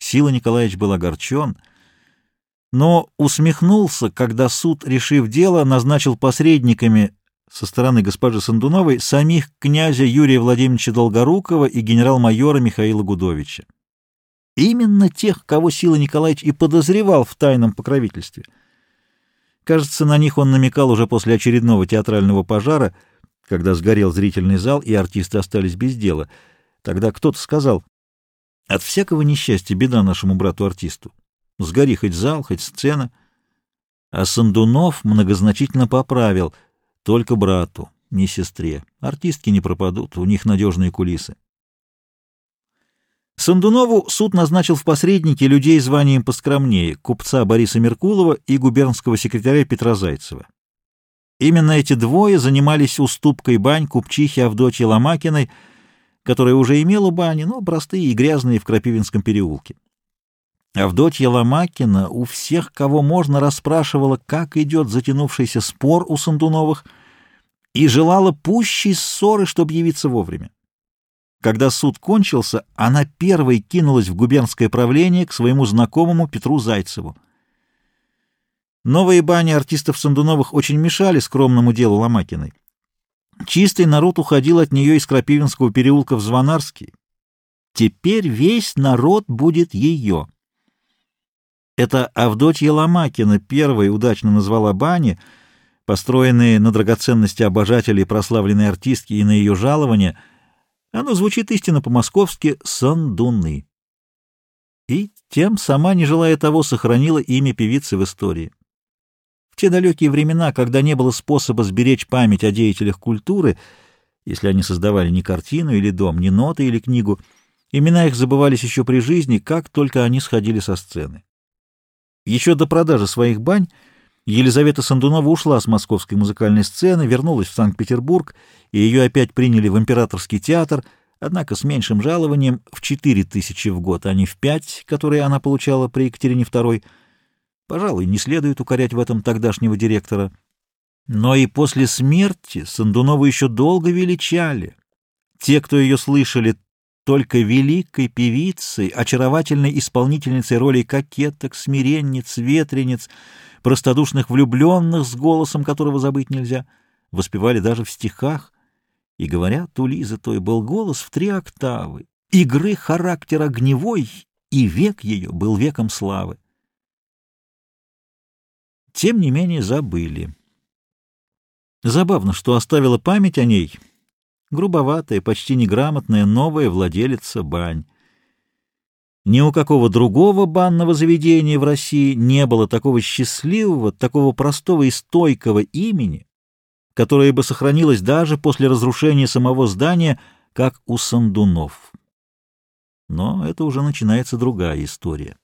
Сила Николаевич был огорчен, но усмехнулся, когда суд, решив дело, назначил посредниками со стороны госпожи Сандуновой самих князя Юрия Владимировича Долгорукова и генерал-майора Михаила Гудовича. Именно тех, кого Сила Николаевич и подозревал в тайном покровительстве. Кажется, на них он намекал уже после очередного театрального пожара, когда сгорел зрительный зал и артисты остались без дела. Тогда кто-то сказал: «От всякого несчастья беда нашему брату-артисту. Сгори хоть зал, хоть сцена». А Сандунов многозначительно поправил: «Только брату, не сестре. Артистки не пропадут, у них надежные кулисы». Сандунову суд назначил в посредники людей званием поскромнее — купца Бориса Меркулова и губернского секретаря Петра Зайцева. Именно эти двое занимались уступкой бань купчихи Авдотьи Ломакиной, которая уже имела бани, но простые и грязные, в Крапивинском переулке. Авдотья Ломакина у всех, кого можно, расспрашивала, как идет затянувшийся спор у Сандуновых, и желала пущей ссоры, чтобы явиться вовремя. Когда суд кончился, она первой кинулась в губернское правление к своему знакомому Петру Зайцеву. Новые бани артистов Сандуновых очень мешали скромному делу Ломакиной. Чистый народ уходил от нее из Крапивинского переулка в Звонарский. Теперь весь народ будет ее. Это Авдотья Ломакина первой удачно назвала бани, построенные на драгоценности обожателей прославленной артистки и на ее жалование. Оно звучит истинно по-московски «Сандуны». И тем, сама не желая того, сохранила имя певицы в истории. В те далекие времена, когда не было способа сберечь память о деятелях культуры, если они создавали ни картину или дом, ни ноты или книгу, имена их забывались еще при жизни, как только они сходили со сцены. Еще до продажи своих бань Елизавета Сандунова ушла с московской музыкальной сцены, вернулась в Санкт-Петербург, и ее опять приняли в Императорский театр, однако с меньшим жалованием в 4000 в год, а не в 5, которые она получала при Екатерине II. Пожалуй, не следует укорять в этом тогдашнего директора. Но и после смерти Сандунову еще долго величали. Те, кто ее слышали, только великой певицей, очаровательной исполнительницей ролей кокеток, смиренниц, ветрениц, простодушных влюбленных, с голосом которого забыть нельзя, воспевали даже в стихах. И, говорят, у Лизы той был голос в 3 октавы, игры характер огневой, и век ее был веком славы. Тем не менее забыли. Забавно, что оставила память о ней грубоватая, почти неграмотная новая владелица бань. Ни у какого другого банного заведения в России не было такого счастливого, такого простого и стойкого имени, которое бы сохранилось даже после разрушения самого здания, как у Сандунов. Но это уже начинается другая история.